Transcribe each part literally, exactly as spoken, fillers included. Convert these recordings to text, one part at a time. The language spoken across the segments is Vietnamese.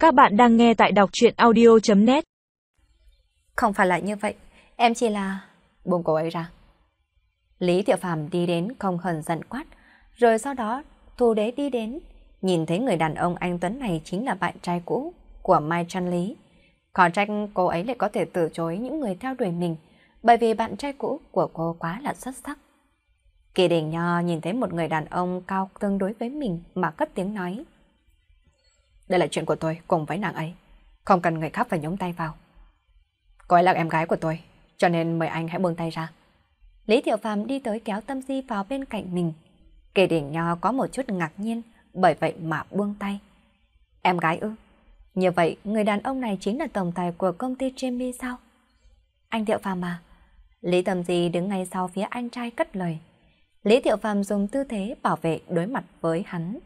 Các bạn đang nghe tại đọc truyện audio chấm net. Không phải là như vậy, em chỉ là... Buông cô ấy ra. Lý Thiệu Phàm đi đến không hờn giận quát, rồi sau đó Thu Đế đi đến, nhìn thấy người đàn ông anh Tuấn này chính là bạn trai cũ của Mai Trăn Lý. Khó trách cô ấy lại có thể từ chối những người theo đuổi mình, bởi vì bạn trai cũ của cô quá là xuất sắc. Kỳ Đình Nho nhìn thấy một người đàn ông cao tương đối với mình mà cất tiếng nói. Đây là chuyện của tôi cùng với nàng ấy, không cần người khác phải nhúng tay vào. Cô ấy là em gái của tôi, cho nên mời anh hãy buông tay ra. Lý Thiệu Phàm đi tới kéo Tâm Di vào bên cạnh mình. Kỳ Đình Nho có một chút ngạc nhiên, bởi vậy mà buông tay. Em gái ư? Như vậy, người đàn ông này chính là tổng tài của công ty Jamie sao? Anh Thiệu Phàm à? Lý Tâm Di đứng ngay sau phía anh trai cất lời. Lý Thiệu Phàm dùng tư thế bảo vệ đối mặt với hắn.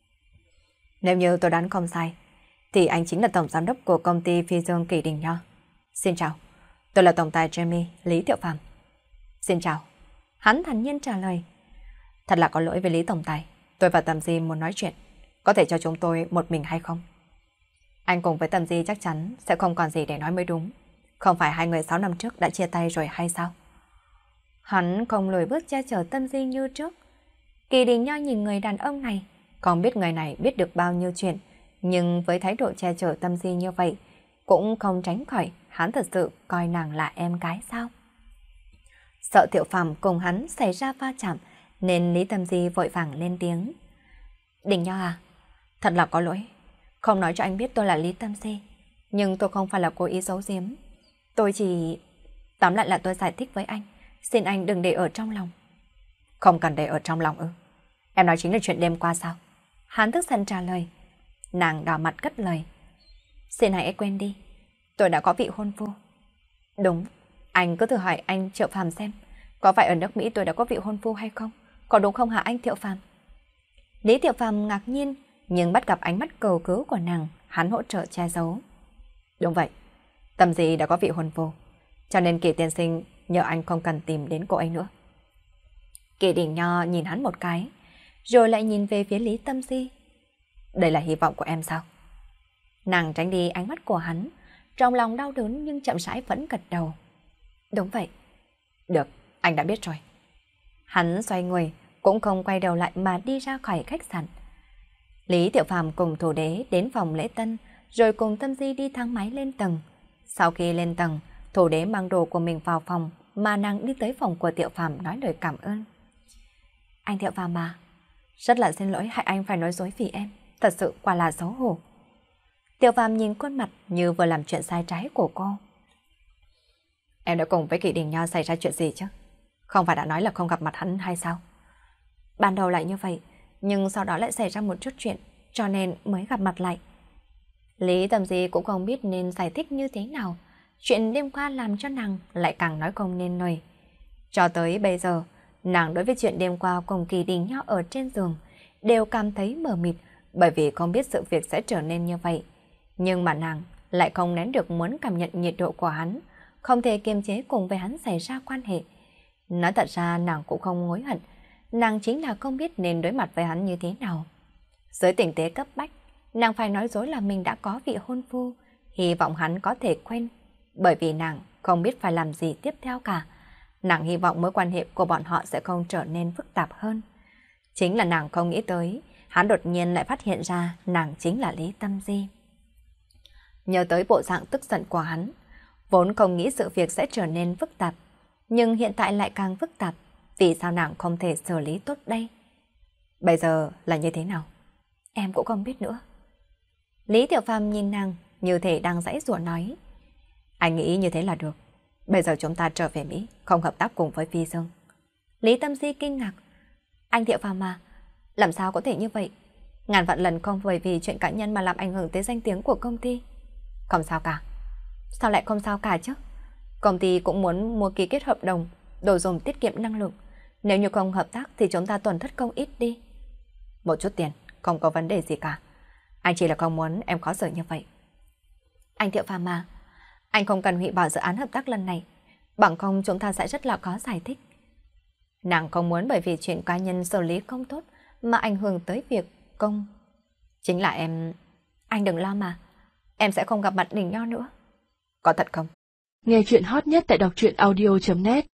Nếu như tôi đoán không sai, thì anh chính là tổng giám đốc của công ty Phi Dương Kỳ Đình Nho. Xin chào, tôi là tổng tài Jamie Lý Thiệu Phàm. Xin chào. Hắn thản nhiên trả lời. Thật là có lỗi với Lý tổng tài, tôi và Tâm Di muốn nói chuyện, có thể cho chúng tôi một mình hay không? Anh cùng với Tâm Di chắc chắn sẽ không còn gì để nói mới đúng. Không phải hai người sáu năm trước đã chia tay rồi hay sao? Hắn không lùi bước che chở Tâm Di như trước. Kỳ Đình Nho nhìn người đàn ông này, không biết người này biết được bao nhiêu chuyện, nhưng với thái độ che chở Tâm Di như vậy, cũng không tránh khỏi hắn thật sự coi nàng là em gái sao? Sợ Thiệu Phàm cùng hắn xảy ra va chạm, nên Lý Tâm Di vội vàng lên tiếng. Đình Nho à, thật là có lỗi, không nói cho anh biết tôi là Lý Tâm Di, nhưng tôi không phải là cố ý giấu giếm. Tôi chỉ... Tóm lại là tôi giải thích với anh, xin anh đừng để ở trong lòng. Không cần để ở trong lòng ư? Em nói chính là chuyện đêm qua sao? Hắn tức giận trả lời. Nàng đỏ mặt cất lời. Xin hãy quên đi, tôi đã có vị hôn phu. Đúng, anh cứ thử hỏi anh Thiệu Phàm xem, có phải ở nước Mỹ tôi đã có vị hôn phu hay không? Có đúng không hả anh Thiệu Phàm? Lý Thiệu Phàm ngạc nhiên, nhưng bắt gặp ánh mắt cầu cứu của nàng, hắn hỗ trợ che giấu. Đúng vậy, Tâm Di đã có vị hôn phu, cho nên Kỳ tiên sinh nhờ anh không cần tìm đến cô ấy nữa. Kỳ Đình Nho nhìn hắn một cái, rồi lại nhìn về phía Lý Tâm Di. Đây là hy vọng của em sao? Nàng tránh đi ánh mắt của hắn, trong lòng đau đớn nhưng chậm rãi vẫn gật đầu. Đúng vậy. Được, anh đã biết rồi. Hắn xoay người, cũng không quay đầu lại mà đi ra khỏi khách sạn. Lý Thiệu Phàm cùng Thủ Đế đến phòng lễ tân, rồi cùng Tâm Di đi thang máy lên tầng. Sau khi lên tầng, Thủ Đế mang đồ của mình vào phòng, mà nàng đi tới phòng của Thiệu Phàm nói lời cảm ơn. Anh Thiệu Phàm à, rất là xin lỗi hại anh phải nói dối vì em, thật sự quả là xấu hổ. Thiệu Phàm nhìn khuôn mặt như vừa làm chuyện sai trái của cô. Em đã cùng với Kỳ Đình Nho xảy ra chuyện gì chứ? Không phải đã nói là không gặp mặt hắn hay sao? Ban đầu lại như vậy, nhưng sau đó lại xảy ra một chút chuyện, cho nên mới gặp mặt lại. Lý Tâm Di cũng không biết nên giải thích như thế nào. Chuyện đêm qua làm cho nàng lại càng nói không nên lời. Cho tới bây giờ, nàng đối với chuyện đêm qua cùng Kỳ Đình Nho ở trên giường đều cảm thấy mờ mịt, bởi vì không biết sự việc sẽ trở nên như vậy. Nhưng mà nàng lại không nén được muốn cảm nhận nhiệt độ của hắn, không thể kiềm chế cùng với hắn xảy ra quan hệ. Nói thật ra nàng cũng không hối hận, nàng chính là không biết nên đối mặt với hắn như thế nào. Dưới tình thế cấp bách, nàng phải nói dối là mình đã có vị hôn phu, hy vọng hắn có thể quên, bởi vì nàng không biết phải làm gì tiếp theo cả. Nàng hy vọng mối quan hệ của bọn họ sẽ không trở nên phức tạp hơn. Chính là nàng không nghĩ tới, hắn đột nhiên lại phát hiện ra nàng chính là Lý Tâm Di. Nhớ tới bộ dạng tức giận của hắn, vốn không nghĩ sự việc sẽ trở nên phức tạp, nhưng hiện tại lại càng phức tạp, vì sao nàng không thể xử lý tốt đây? Bây giờ là như thế nào? Em cũng không biết nữa. Lý Thiệu Phàm nhìn nàng như thể đang giãy giụa nói. Anh nghĩ như thế là được. Bây giờ chúng ta trở về Mỹ, không hợp tác cùng với Phi Dương. Lý Tâm Di kinh ngạc. Anh Thiệu Phàm mà, làm sao có thể như vậy? Ngàn vạn lần không bởi vì chuyện cá nhân mà làm ảnh hưởng tới danh tiếng của công ty. Không sao cả. Sao lại không sao cả chứ? Công ty cũng muốn mua ký kết hợp đồng, đồ dùng tiết kiệm năng lượng. Nếu như không hợp tác thì chúng ta tổn thất không ít đi. Một chút tiền, không có vấn đề gì cả. Anh chỉ là không muốn em khó xử như vậy. Anh Thiệu Phàm mà, anh không cần hủy bỏ dự án hợp tác lần này, bằng không chúng ta sẽ rất là khó giải thích. Nàng không muốn bởi vì chuyện cá nhân xử lý không tốt mà ảnh hưởng tới việc công. Chính là em... Anh đừng lo mà, em sẽ không gặp mặt Đình Nho nữa. Có thật không? Nghe chuyện hot nhất tại đọc truyện audio chấm net.